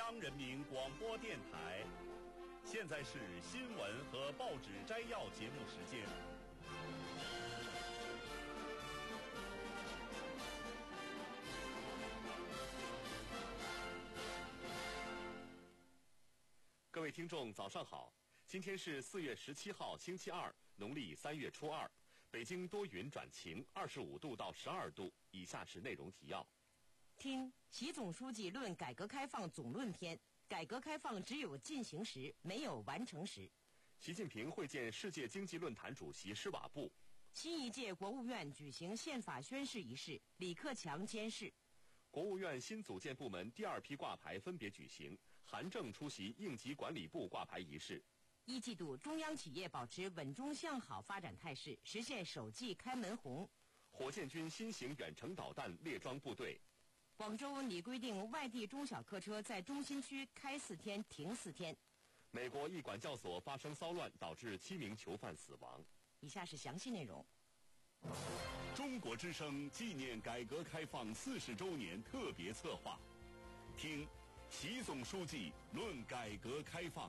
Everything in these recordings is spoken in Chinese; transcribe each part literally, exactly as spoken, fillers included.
央人民广播电台。现在是新闻和报纸摘要节目时间。各位听众，早上好！今天是四月十七号，星期二，农历三月初二。北京多云转晴，二十五度到十二度。以下是内容提要。 听习总书记论改革开放总论篇，改革开放只有进行时，没有完成时。 习近平会见世界经济论坛主席施瓦布。 新一届国务院举行宪法宣誓仪式，李克强监事。 国务院新组建部门第二批挂牌分别举行，韩正出席应急管理部挂牌仪式。 一季度中央企业保持稳中向好发展态势，实现首季开门红。 火箭军新型远程导弹列装部队。 广州拟规定外地中小客车在中心区开四天停四天。 美国一管教所发生骚乱，导致七名囚犯死亡。 以下是详细内容。 中国之声纪念改革开放四十周年特别策划，听习总书记论改革开放。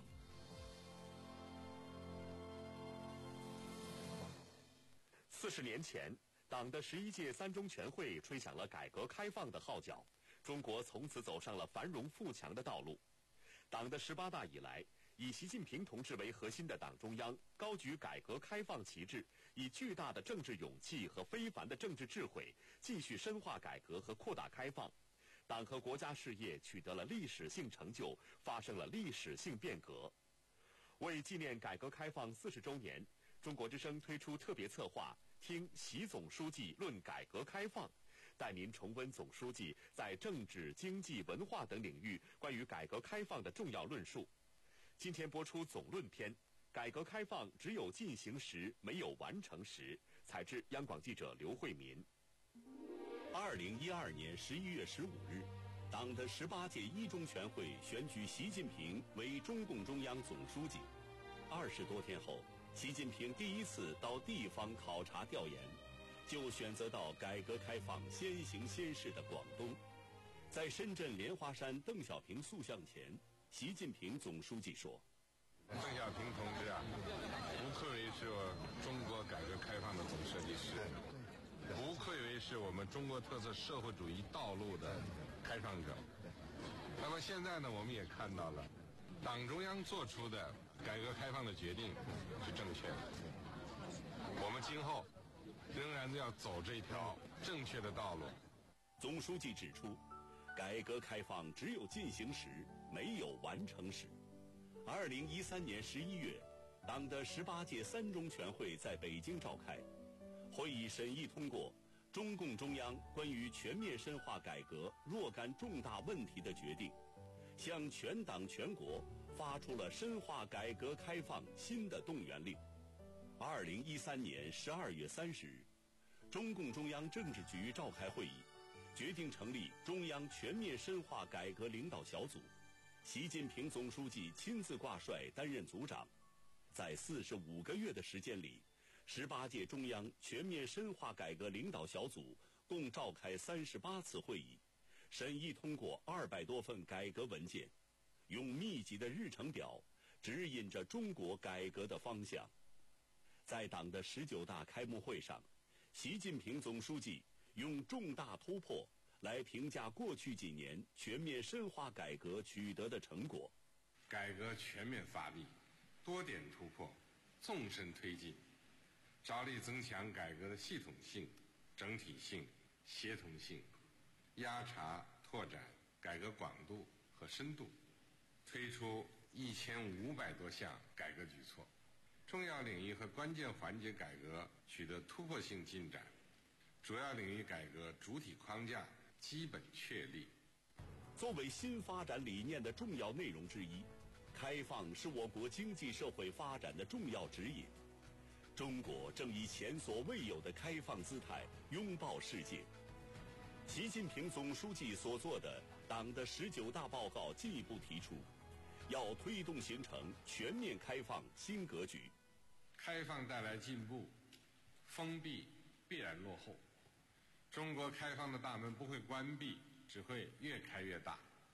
四十年前，党的十一届三中全会吹响了改革开放的号角，中国从此走上了繁荣富强的道路。党的十八大以来，以习近平同志为核心的党中央高举改革开放旗帜，以巨大的政治勇气和非凡的政治智慧，继续深化改革和扩大开放。党和国家事业取得了历史性成就，发生了历史性变革。为纪念改革开放四十周年，中国之声推出特别策划，听习总书记论改革开放，带您重温总书记在政治、经济、文化等领域关于改革开放的重要论述。今天播出总论篇，改革开放只有进行时，没有完成时。采制央广记者刘慧民。二零一二年十一月十五日，党的十八届一中全会选举习近平为中共中央总书记。二十多天后，习近平第一次到地方考察调研，就选择到改革开放先行先试的广东。在深圳莲花山邓小平塑像前，习近平总书记说：“ 邓小平同志啊，不愧为是我中国改革开放的总设计师，不愧为是我们中国特色社会主义道路的开创者。那么现在呢，我们也看到了，党中央做出的改革开放的决定是正确的。我们今后仍然要走这条正确的道路。” 总书记指出，改革开放只有进行时，没有完成时。二零一三年十一月，党的十八届三中全会在北京召开，会议审议通过中共中央关于全面深化改革若干重大问题的决定，向全党全国发出了深化改革开放新的动员令。二零一三年十二月三十日，中共中央政治局召开会议，决定成立中央全面深化改革领导小组，习近平总书记亲自挂帅担任组长。在四十五个月的时间里，十八届中央全面深化改革领导小组共召开三十八次会议，审议通过二百多份改革文件，用密集的日程表指引着中国改革的方向。在党的十九大开幕会上，习近平总书记用重大突破来评价过去几年全面深化改革取得的成果。 改革全面发力，多点突破，纵深推进，着力增强改革的系统性、整体性、协同性，压查拓展改革广度和深度，推出一千五百多项改革举措，重要领域和关键环节改革取得突破性进展，主要领域改革主体框架基本确立。 作为新发展理念的重要内容之一，开放是我国经济社会发展的重要指引。中国正以前所未有的开放姿态拥抱世界。习近平总书记所做的党的十九大报告进一步提出，要推动形成全面开放新格局。 开放带来进步，封闭必然落后。中国开放的大门不会关闭，只会越开越大。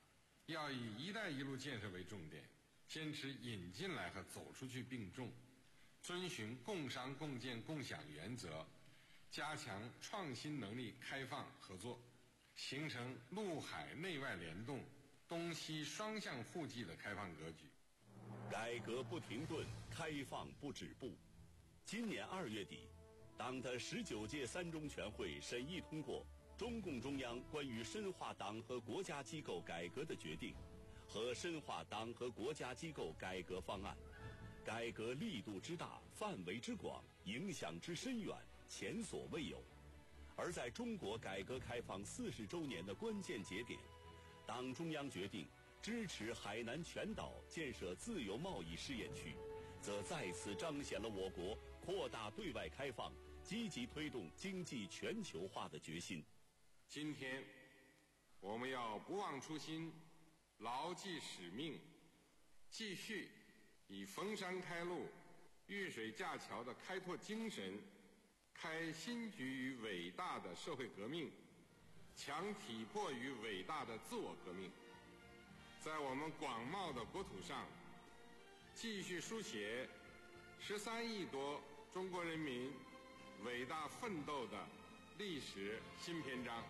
要以“一带一路”建设为重点，坚持引进来和走出去并重，遵循共商共建共享原则，加强创新能力开放合作，形成陆海内外联动、东西双向互济的开放格局。 改革不停顿，开放不止步。今年二月底，党的十九届三中全会审议通过中共中央关于深化党和国家机构改革的决定和深化党和国家机构改革方案，改革力度之大、范围之广、影响之深远，前所未有。而在中国改革开放四十周年的关键节点，党中央决定支持海南全岛建设自由贸易试验区，则再次彰显了我国扩大对外开放、积极推动经济全球化的决心。 今天，我们要不忘初心，牢记使命，继续以逢山开路、遇水架桥的开拓精神，开新局于伟大的社会革命，强体魄于伟大的自我革命，在我们广袤的国土上，继续书写十三亿多中国人民伟大奋斗的历史新篇章。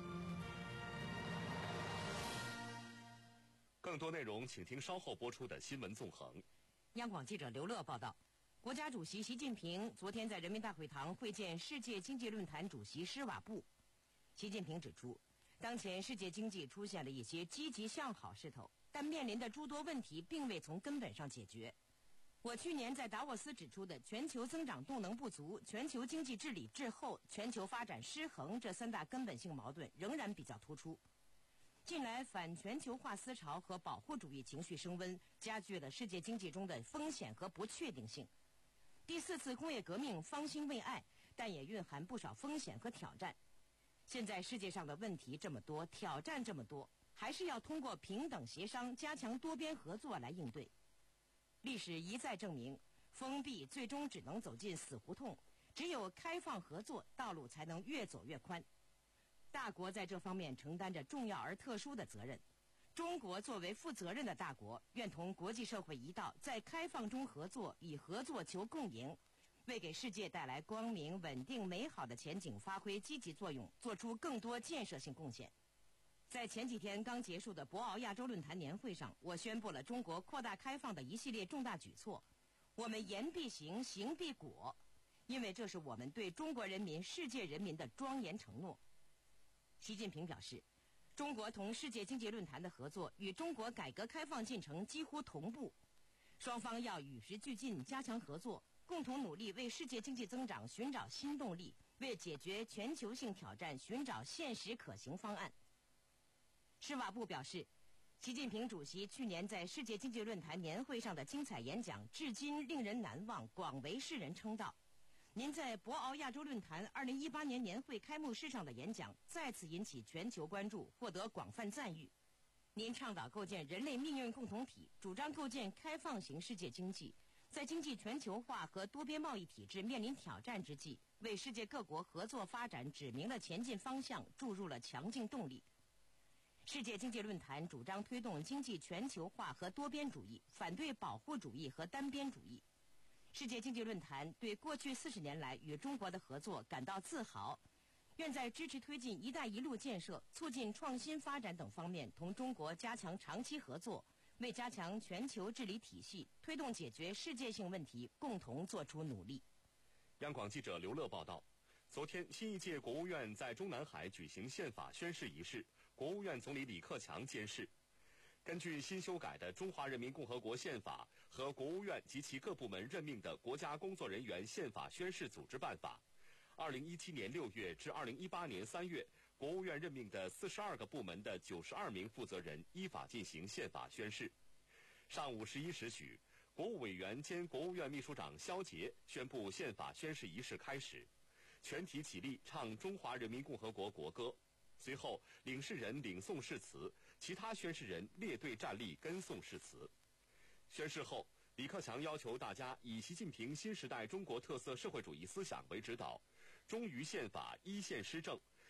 更多内容请听稍后播出的新闻纵横。 央广记者刘乐报道，国家主席习近平昨天在人民大会堂会见世界经济论坛主席施瓦布。习近平指出，当前世界经济出现了一些积极向好势头，但面临的诸多问题并未从根本上解决。我去年在达沃斯指出的全球增长动能不足、全球经济治理滞后、全球发展失衡这三大根本性矛盾仍然比较突出。近来反全球化思潮和保护主义情绪升温，加剧了世界经济中的风险和不确定性。第四次工业革命方兴未艾，但也蕴含不少风险和挑战。现在世界上的问题这么多，挑战这么多，还是要通过平等协商、加强多边合作来应对。历史一再证明，封闭最终只能走进死胡同，只有开放合作，道路才能越走越宽。大国在这方面承担着重要而特殊的责任。中国作为负责任的大国，愿同国际社会一道，在开放中合作，以合作求共赢，为给世界带来光明、稳定、美好的前景发挥积极作用，做出更多建设性贡献。在前几天刚结束的博鳌亚洲论坛年会上，我宣布了中国扩大开放的一系列重大举措。我们言必行，行必果，因为这是我们对中国人民、世界人民的庄严承诺。习近平表示，中国同世界经济论坛的合作与中国改革开放进程几乎同步，双方要与时俱进，加强合作，共同努力为世界经济增长寻找新动力，为解决全球性挑战寻找现实可行方案。施瓦布表示，习近平主席去年在世界经济论坛年会上的精彩演讲至今令人难忘，广为世人称道。您在博鳌亚洲论坛二零一八年年会开幕式上的演讲再次引起全球关注，获得广泛赞誉。您倡导构建人类命运共同体，主张构建开放型世界经济，在经济全球化和多边贸易体制面临挑战之际，为世界各国合作发展指明了前进方向，注入了强劲动力。世界经济论坛主张推动经济全球化和多边主义，反对保护主义和单边主义。世界经济论坛对过去四十年来与中国的合作感到自豪，愿在支持推进“一带一路”建设、促进创新发展等方面同中国加强长期合作，为加强全球治理体系、推动解决世界性问题共同做出努力。 央广记者刘乐报道，昨天新一届国务院在中南海举行宪法宣誓仪式，国务院总理李克强监誓。根据新修改的《中华人民共和国宪法》和国务院及其各部门任命的国家工作人员宪法宣誓组织办法，二零一七年六月至二零一八年三月，国务院任命的四十二个部门的九十二名负责人依法进行宪法宣誓。上午十一时许，国务委员兼国务院秘书长肖捷宣布宪法宣誓仪式开始，全体起立唱中华人民共和国国歌。随后，领事人领诵誓词，其他宣誓人列队站立跟诵誓词。宣誓后，李克强要求大家以习近平新时代中国特色社会主义思想为指导，忠于宪法，依宪施政，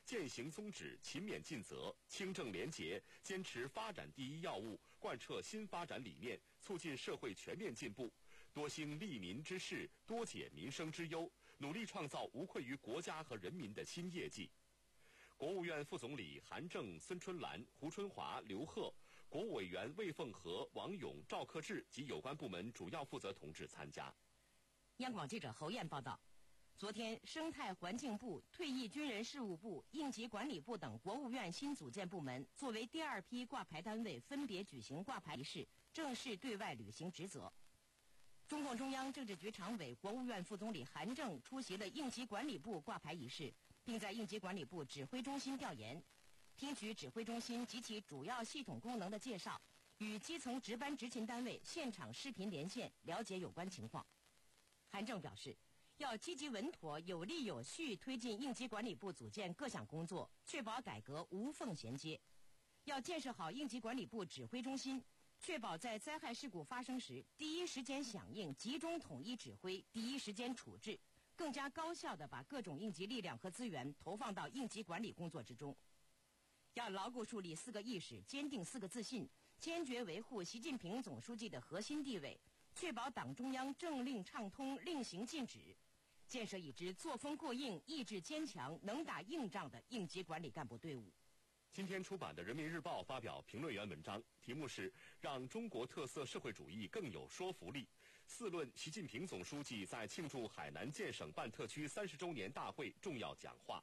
践行宗旨，勤勉尽责，清正廉洁，坚持发展第一要务，贯彻新发展理念，促进社会全面进步，多兴利民之事，多解民生之忧，努力创造无愧于国家和人民的新业绩。国务院副总理韩正、孙春兰、胡春华、刘鹤，国务委员魏凤和、王勇、赵克志及有关部门主要负责同志参加。 央广记者侯燕报道，昨天，生态环境部、退役军人事务部、应急管理部等国务院新组建部门作为第二批挂牌单位，分别举行挂牌仪式，正式对外履行职责。中共中央政治局常委、国务院副总理韩正出席了应急管理部挂牌仪式，并在应急管理部指挥中心调研，听取指挥中心及其主要系统功能的介绍，与基层值班执勤单位现场视频连线，了解有关情况。韩正表示，要积极稳妥、有力有序推进应急管理部组建各项工作，确保改革无缝衔接。要建设好应急管理部指挥中心，确保在灾害事故发生时第一时间响应、集中统一指挥、第一时间处置，更加高效地把各种应急力量和资源投放到应急管理工作之中。要牢固树立四个意识，坚定四个自信，坚决维护习近平总书记的核心地位，确保党中央政令畅通、令行禁止，建设一支作风过硬、意志坚强、能打硬仗的应急管理干部队伍。 今天出版的《人民日报》发表评论员文章，题目是“让中国特色社会主义更有说服力”，四论习近平总书记在庆祝海南建省办特区三十周年大会重要讲话。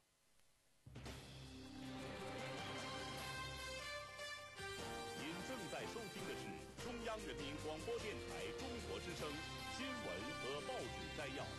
您正在收听的是中央人民广播电台中国之声新闻和报纸摘要。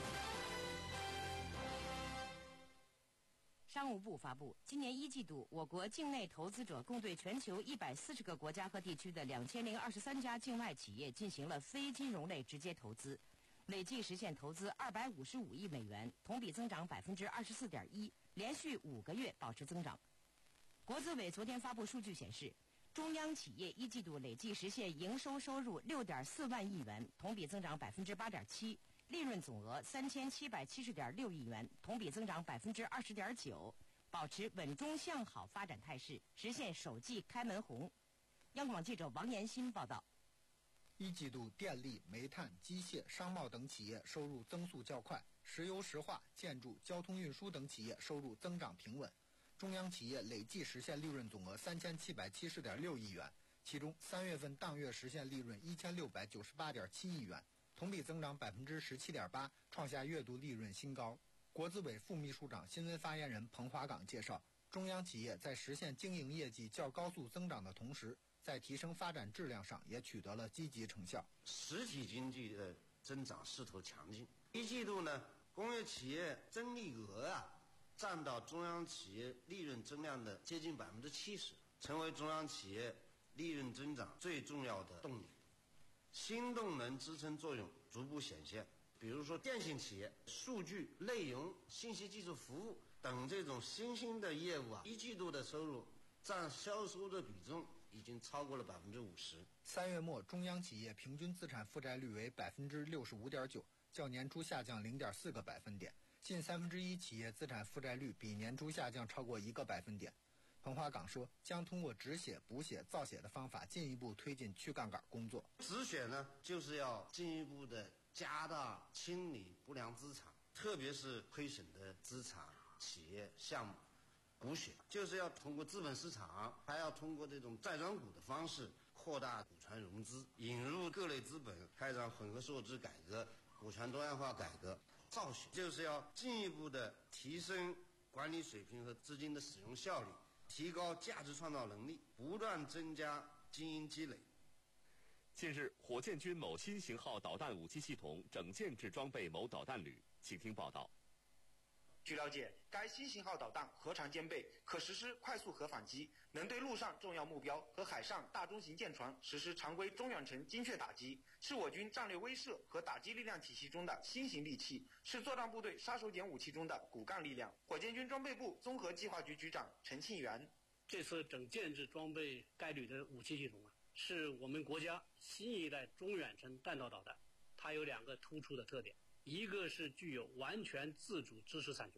商务部发布，今年一季度，我国境内投资者共对全球一百四十个国家和地区的两千零二十三家境外企业进行了非金融类直接投资，累计实现投资二百五十五亿美元，同比增长百分之二十四点一，连续五个月保持增长。国资委昨天发布数据显示，中央企业一季度累计实现营收收入六点四万亿元，同比增长百分之八点七。利润总额三千七百七十点六亿元，同比增长百分之二十点九，保持稳中向好发展态势，实现首季开门红。央广记者王延新报道。 一季度，电力、煤炭、机械、商贸等企业收入增速较快，石油石化、建筑、交通运输等企业收入增长平稳。中央企业累计实现利润总额三千七百七十点六亿元，其中三月份当月实现利润一千六百九十八点七亿元。同比增长百分之十七点八，创下月度利润新高。国资委副秘书长、新闻发言人彭华岗介绍，中央企业在实现经营业绩较高速增长的同时，在提升发展质量上也取得了积极成效。 实体经济的增长势头强劲，一季度呢，工业企业增利额啊，占到中央企业利润增量的接近百分之七十，成为中央企业利润增长最重要的动力。新动能支撑作用逐步显现，比如说电信企业、数据、内容、信息技术服务等这种新兴的业务啊，一季度的收入占销售的比重已经超过了百分之五十。 三月末，中央企业平均资产负债率为百分之六十五点九，较年初下降零点四个百分点。近三分之一企业资产负债率比年初下降超过一个百分点。彭华岗说，将通过止血、补血、造血的方法，进一步推进去杠杆工作。 止血呢，就是要进一步的加大清理不良资产，特别是亏损的资产企业项目。补血就是要通过资本市场，还要通过这种债转股的方式扩大股权融资，引入各类资本，开展混合所有制改革、股权多样化改革。造血就是要进一步的提升管理水平和资金的使用效率，提高价值创造能力，不断增加经营积累。 近日，火箭军某新型号导弹武器系统整建制装备某导弹旅，请听报道。 据了解，该新型号导弹核常兼备，可实施快速核反击，能对陆上重要目标和海上大中型舰船实施常规中远程精确打击，是我军战略威慑和打击力量体系中的新型利器，是作战部队杀手锏武器中的骨干力量。火箭军装备部综合计划局局长陈庆元： 这次整建制装备该旅的武器系统啊，是我们国家新一代中远程弹道导弹，它有两个突出的特点。一个是具有完全自主知识产权，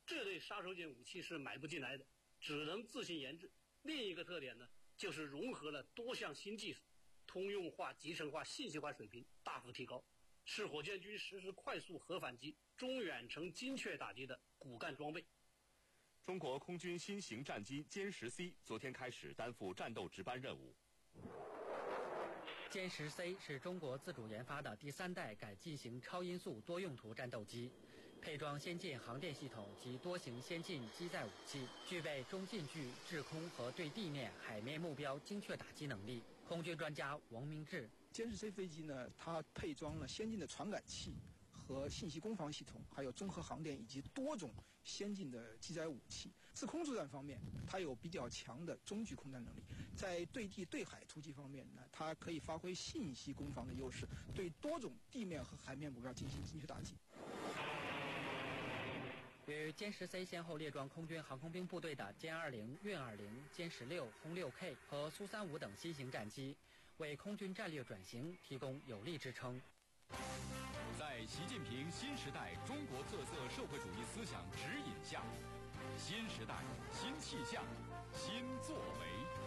这类杀手锏武器是买不进来的，只能自行研制。另一个特点呢，就是融合了多项新技术，通用化、集成化、信息化水平大幅提高，是火箭军实施快速核反击、中远程精确打击的骨干装备。 中国空军新型战机歼十 C 昨天开始担负战斗值班任务。 歼十 C 是中国自主研发的第三代改进型超音速多用途战斗机，配装先进航电系统及多型先进机载武器，具备中近距制空和对地面、海面目标精确打击能力。空军专家王明志， 歼十 C 飞机呢，它配装了先进的传感器和信息攻防系统，还有综合航电以及多种先进的机载武器。自空作战方面，它有比较强的中距空战能力；在对地对海突击方面呢，它可以发挥信息攻防的优势，对多种地面和海面目标进行精确打击。 与歼十 C 先后列装空军航空兵部队的歼二零、运二零、歼十六、轰六 K 和苏三五等新型战机，为空军战略转型提供有力支撑。 在习近平新时代中国特色社会主义思想指引下，新时代、新气象、新作为。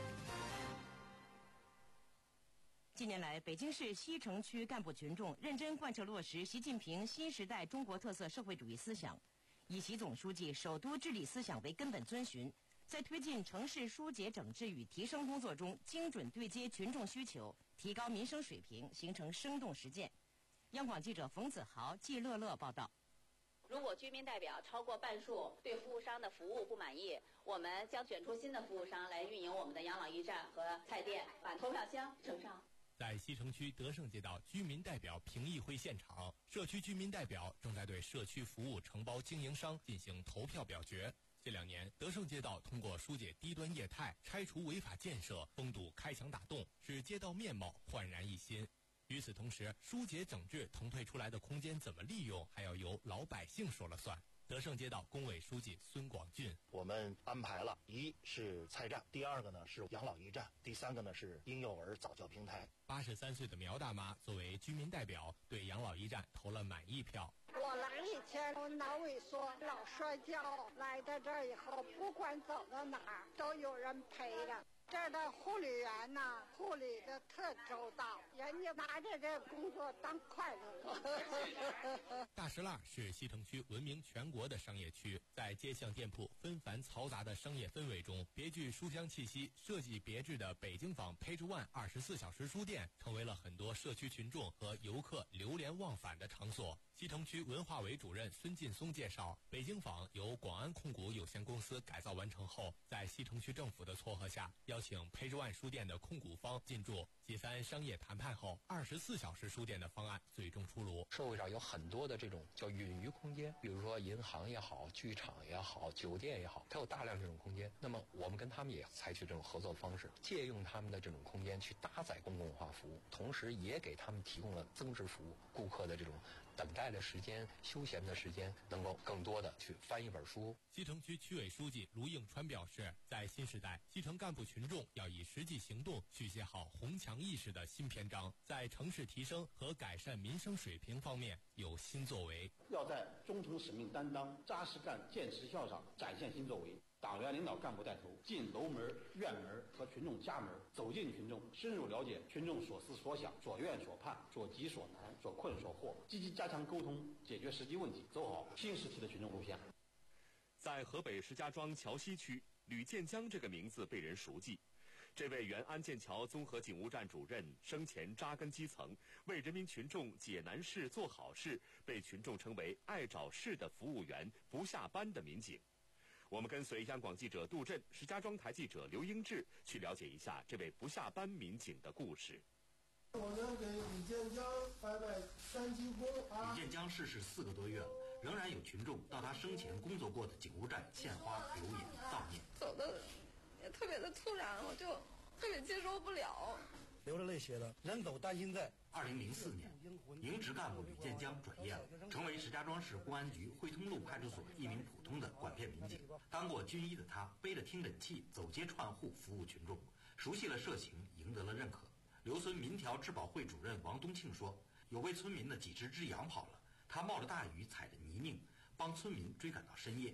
近年来，北京市西城区干部群众认真贯彻落实习近平新时代中国特色社会主义思想，以习总书记首都治理思想为根本遵循，在推进城市疏解整治与提升工作中，精准对接群众需求，提高民生水平，形成生动实践。央广记者冯子豪、季乐乐报道。 如果居民代表超过半数对服务商的服务不满意，我们将选出新的服务商来运营我们的养老驿站和菜店，把投票箱呈上。 在西城区德胜街道居民代表评议会现场，社区居民代表正在对社区服务承包经营商进行投票表决。这两年，德胜街道通过疏解低端业态、拆除违法建设、封堵开墙打洞，使街道面貌焕然一新。与此同时，疏解整治腾退出来的空间怎么利用，还要由老百姓说了算。德胜街道工委书记孙广俊， 我们安排了，一是菜站，第二个呢是养老驿站，第三个呢是婴幼儿早教平台。 八十三岁的苗大妈作为居民代表，对养老驿站投了满意票。 我来以前我脑萎缩，老摔跤，来到这儿以后，不管走到哪儿都有人陪着。这儿的护理员呐，护理的特周到，人家拿着这工作当快乐。 大石栏是西城区闻名全国的商业区，在街巷店铺纷繁嘈杂的商业氛围中，别具书香气息、设计别致的北京坊 Page One 二十四小时书店，成为了很多社区群众和游客流连忘返的场所。西城区文化委主任孙劲松介绍，北京坊由广安控股有限公司改造完成后，在西城区政府的撮合下，邀请 Page One 书店的控股方进驻。几番商业谈判后，二十四小时书店的方案最终出炉。 社会上有很多的这种叫允余空间，比如说银行也好，剧场也好，酒店也好，它有大量这种空间。那么我们跟他们也采取这种合作方式，借用他们的这种空间去搭载公共化服务，同时也给他们提供了增值服务，顾客的这种等待的时间、休闲的时间，能够更多的去翻一本书。 西城区区委书记卢应川表示，在新时代，西城干部群众要以实际行动续写好红墙意识的新篇章，在城市提升和改善民生水平方面有新作为。 要在忠诚使命担当、扎实干、见实效上展现新作为。党员领导干部带头，进楼门、院门和群众家门，走进群众，深入了解群众所思所想、所愿所盼、所急所难、所困所惑，积极加强沟通，解决实际问题，走好新时期的群众路线。 在河北石家庄桥西区，吕建江这个名字被人熟记。这位原安建桥综合警务站主任，生前扎根基层，为人民群众解难事、做好事，被群众称为爱找事的服务员、不下班的民警。我们跟随央广记者杜振、石家庄台记者刘英志去了解一下这位不下班民警的故事。 我们给李建江拜拜三鞠躬啊！ 李建江逝世四个多月了，仍然有群众到他生前工作过的警务站献花、留言、悼念。 走的也特别的突然，我就特别接受不了。 流着泪写的“人走担心在”。 二零零四年，营职干部吕建江转业了，成为石家庄市公安局汇通路派出所一名普通的管片民警。当过军医的他，背着听诊器走街串户服务群众，熟悉了社情，赢得了认可。刘村民调治保会主任王东庆说，有位村民的几十只羊跑了，他冒着大雨，踩着泥泞，帮村民追赶到深夜。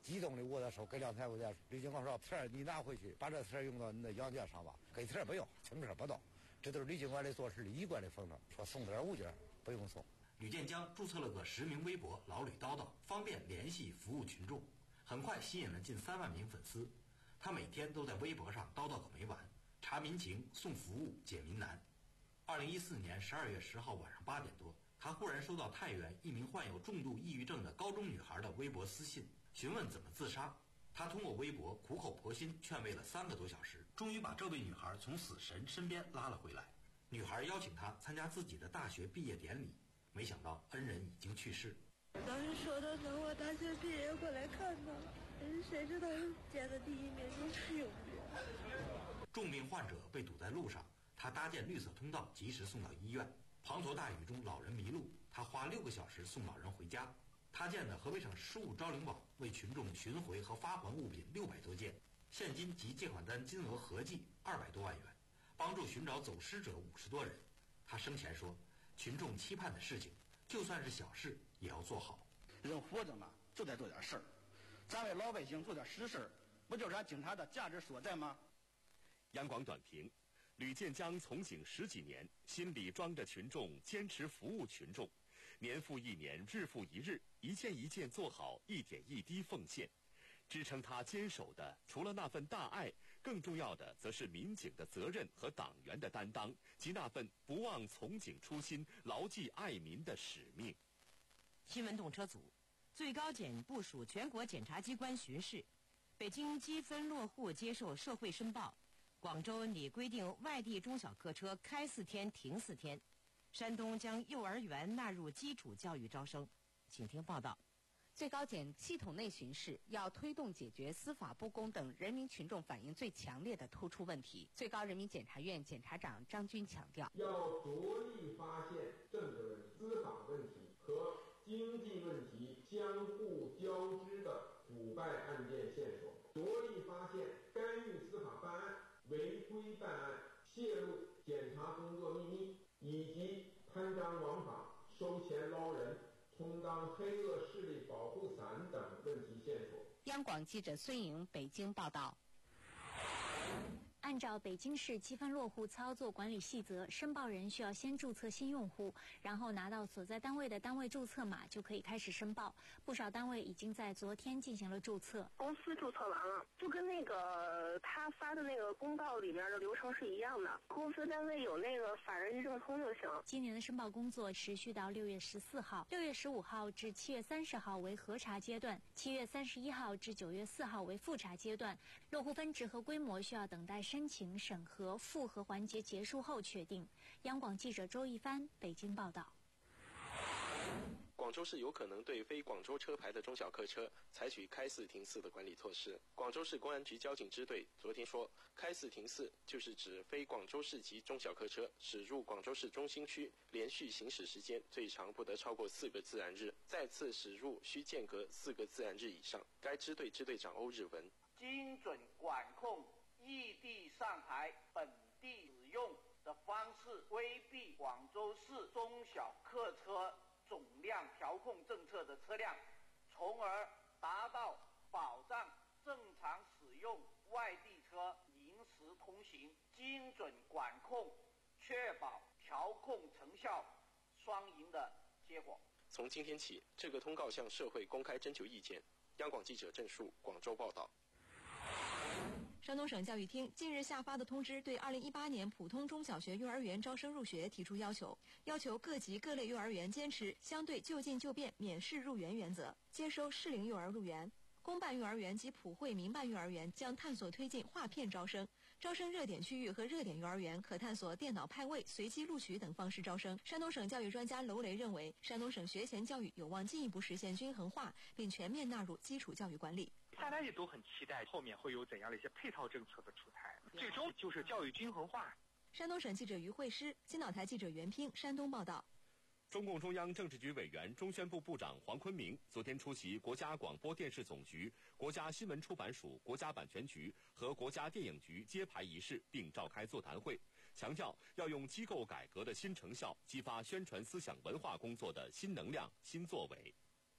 激动的握着手，给两财务员吕警官说：“词儿你拿回去，把这词儿用到你的洋件上吧，给词儿不用，轻车不动。”这都是吕警官的做事一贯的风格，说送点物件不用送。 吕建江注册了个实名微博“老吕叨叨”，方便联系服务群众，很快吸引了近三万名粉丝。他每天都在微博上叨叨个没完，查民情、送服务、解民难。二零一四年十二月十号晚上八点多，他忽然收到太原一名患有重度抑郁症的高中女孩的微博私信，询问怎么自杀。他通过微博苦口婆心劝慰了三个多小时，终于把这位女孩从死神身边拉了回来。女孩邀请他参加自己的大学毕业典礼，没想到恩人已经去世。 老师说的等我大学毕业过来看他，谁知道捡的第一名就是永远。 重病患者被堵在路上，他搭建绿色通道及时送到医院。滂沱大雨中老人迷路，他花六个小时送老人回家。他建的河北省失物招领网为群众寻回和发还物品六百多件，现金及借款单金额合计二百多万元，帮助寻找走失者五十多人。他生前说，群众期盼的事情，就算是小事也要做好。 人活着嘛，就得做点事儿，咱为老百姓做点实事，不就是咱警察的价值所在吗？ 央广短评：吕建江从警十几年，心里装着群众，坚持服务群众。年复一年，日复一日，一件一件做好，一点一滴奉献。支撑他坚守的，除了那份大爱，更重要的则是民警的责任和党员的担当，及那份不忘从警初心、牢记爱民的使命。 新闻动车组，最高检部署全国检察机关巡视，北京积分落户接受社会申报，广州拟规定外地中小客车开四天停四天。山东将幼儿园纳入基础教育招生，请听报道。 最高检系统内巡视要推动解决司法不公等人民群众反映最强烈的突出问题。最高人民检察院检察长张军强调， 要着力发现政治问题、司法问题和经济问题相互交织的腐败案件线索，着力发现干预司法办案、违规办案、泄露检察工作秘密以及贪赃枉法、收钱捞人、充当黑恶势力保护伞等问题线索。 央广记者孙颖北京报道。 按照北京市积分落户操作管理细则，申报人需要先注册新用户，然后拿到所在单位的单位注册码，就可以开始申报。不少单位已经在昨天进行了注册。 公司注册完了，就跟那个他发的那个公告里面的流程是一样的。公司单位有那个法人一证通就行。 今年的申报工作持续到六月十四号，六月十五号至七月三十号为核查阶段，七月三十一号至九月四号为复查阶段。落户分值和规模需要等待申请审核复核环节结束后确定。央广记者周一帆北京报道。 广州市有可能对非广州车牌的中小客车采取开四停四的管理措施。广州市公安局交警支队昨天说，开四停四就是指非广州市级中小客车驶入广州市中心区连续行驶时间最长不得超过四个自然日，再次驶入需间隔四个自然日以上。该支队支队长欧日文： 精准管控异地上牌本地使用的方式，规避广州市中小客车总量调控政策的车辆，从而达到保障正常使用外地车临时通行，精准管控，确保调控成效双赢的结果。 从今天起，这个通告向社会公开征求意见。央广记者郑树广州报道。 山东省教育厅近日下发的通知，对二零一八年普通中小学幼儿园招生入学提出要求，要求各级各类幼儿园坚持相对就近就便免试入园原则，接收适龄幼儿入园。公办幼儿园及普惠民办幼儿园将探索推进划片招生，招生热点区域和热点幼儿园可探索电脑派位、随机录取等方式招生。山东省教育专家娄雷认为，山东省学前教育有望进一步实现均衡化，并全面纳入基础教育管理。 大家也都很期待后面会有怎样的一些配套政策的出台，最终就是教育均衡化。 山东省记者于慧诗，青岛台记者袁拼，山东报道。 中共中央政治局委员、中宣部部长黄坤明昨天出席国家广播电视总局、国家新闻出版署、国家版权局和国家电影局揭牌仪式，并召开座谈会，强调要用机构改革的新成效，激发宣传思想文化工作的新能量、新作为。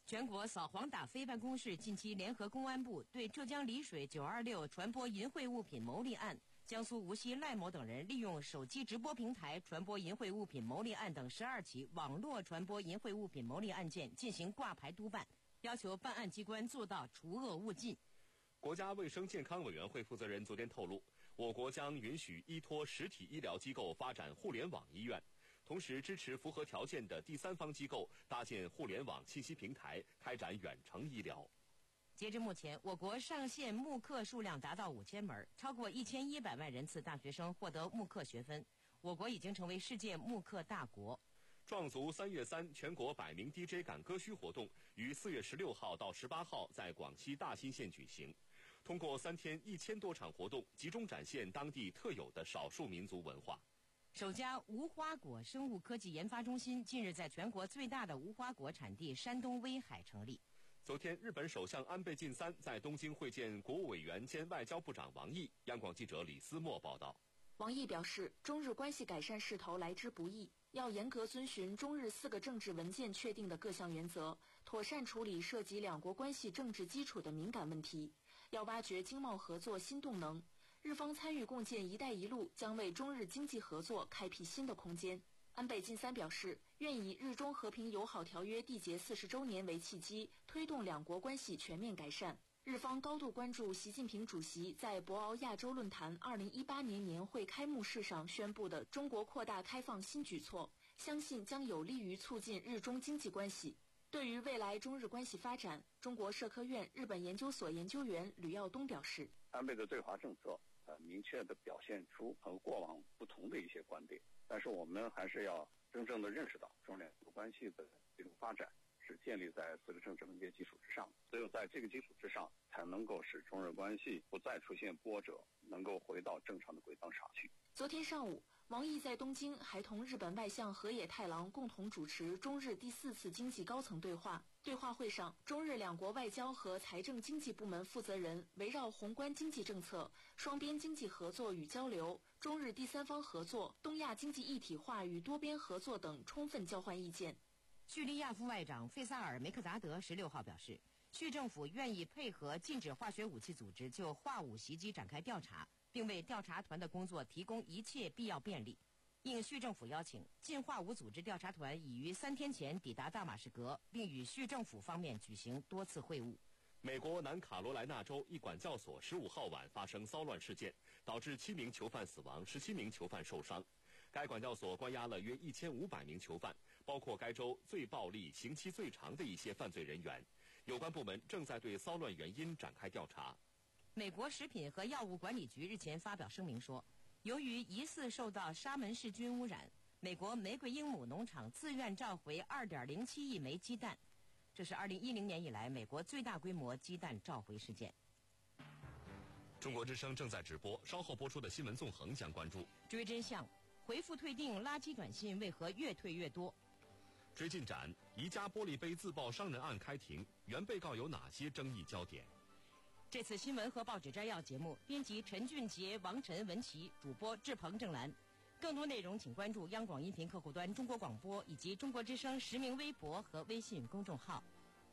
全国扫黄打非办公室近期联合公安部对浙江丽水九二六传播淫秽物品牟利案、江苏无锡赖某等人利用手机直播平台传播淫秽物品牟利案等十二起网络传播淫秽物品牟利案件进行挂牌督办，要求办案机关做到除恶务尽。 国家卫生健康委员会负责人昨天透露，我国将允许依托实体医疗机构发展互联网医院，同时支持符合条件的第三方机构搭建互联网信息平台，开展远程医疗。 截至目前，我国上线慕课数量达到五千门，超过一千一百万人次大学生获得慕课学分。我国已经成为世界慕课大国。 壮族三月三全国百名 D J 赶歌墟活动于四月十六号到十八号在广西大兴县举行。通过三天一千多场活动，集中展现当地特有的少数民族文化。 首家无花果生物科技研发中心近日在全国最大的无花果产地山东威海成立。 昨天，日本首相安倍晋三在东京会见国务委员兼外交部长王毅。央广记者李思墨报道。 王毅表示，中日关系改善势头来之不易，要严格遵循中日四个政治文件确定的各项原则，妥善处理涉及两国关系政治基础的敏感问题，要挖掘经贸合作新动能。日方参与共建“一带一路”将为中日经济合作开辟新的空间。安倍晋三表示，愿以日中和平友好条约缔结四十周年为契机，推动两国关系全面改善。日方高度关注习近平主席在博鳌亚洲论坛二零一八年年会开幕式上宣布的中国扩大开放新举措，相信将有利于促进日中经济关系。对于未来中日关系发展，中国社科院日本研究所研究员吕耀东表示， 安倍的对华政策呃，明确地表现出和过往不同的一些观点，但是我们还是要真正地认识到中两国关系的这种发展是建立在四个政治文件基础之上，只有在这个基础之上，才能够使中日关系不再出现波折，能够回到正常的轨道上去。 昨天上午，王毅在东京还同日本外相河野太郎共同主持中日第四次经济高层对话。对话会上，中日两国外交和财政经济部门负责人围绕宏观经济政策、双边经济合作与交流、中日第三方合作、东亚经济一体化与多边合作等充分交换意见。 叙利亚副外长费萨尔·梅克达德十六号表示，叙政府愿意配合禁止化学武器组织就化武袭击展开调查，并为调查团的工作提供一切必要便利。应叙政府邀请，禁化武组织调查团已于三天前抵达大马士革，并与叙政府方面举行多次会晤。 美国南卡罗来纳州一管教所十五号晚发生骚乱事件，导致七名囚犯死亡，十七名囚犯受伤。该管教所关押了约一千五百名囚犯，包括该州最暴力、刑期最长的一些犯罪人员。有关部门正在对骚乱原因展开调查。 美国食品和药物管理局日前发表声明说，由于疑似受到沙门氏菌污染，美国玫瑰鹦鹉农场自愿召回 二点零七亿枚鸡蛋，这是二零一零年以来美国最大规模鸡蛋召回事件。 中国之声正在直播，稍后播出的新闻纵横将关注： 追真相，回复退订垃圾短信为何越退越多？ 追进展，宜家玻璃杯自曝伤人案开庭，原被告有哪些争议焦点？ 这次新闻和报纸摘要节目，编辑陈俊杰、王晨、文琪，主播志鹏、郑兰。更多内容请关注央广音频客户端、中国广播以及中国之声实名微博和微信公众号。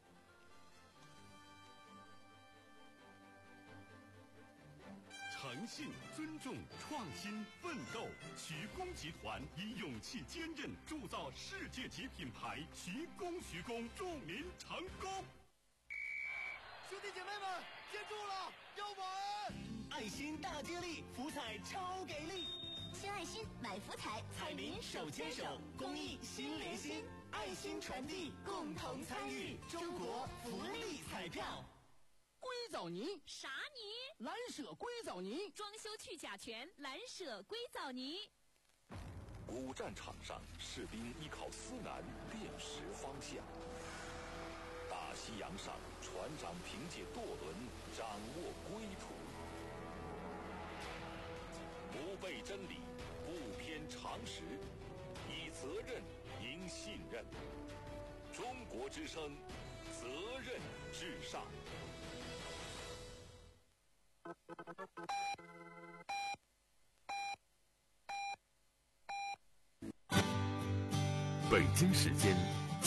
诚信、尊重、创新、奋斗，徐工集团以勇气坚韧铸造世界级品牌，徐工徐工，祝您成功！ 兄弟姐妹们，接住了，要玩！爱心大接力，福彩超给力！ 献爱心，买福彩， 彩民手牵手，公益心连心，爱心传递，共同参与中国福利彩票。 硅藻泥啥泥？ 蓝舍硅藻泥， 装修去甲醛，蓝舍硅藻泥。 古战场上，士兵依靠思南辨识方向；大西洋上，船长凭借舵轮掌握归途。不背真理，不偏常识，以责任赢信任。中国之声，责任至上。 北京时间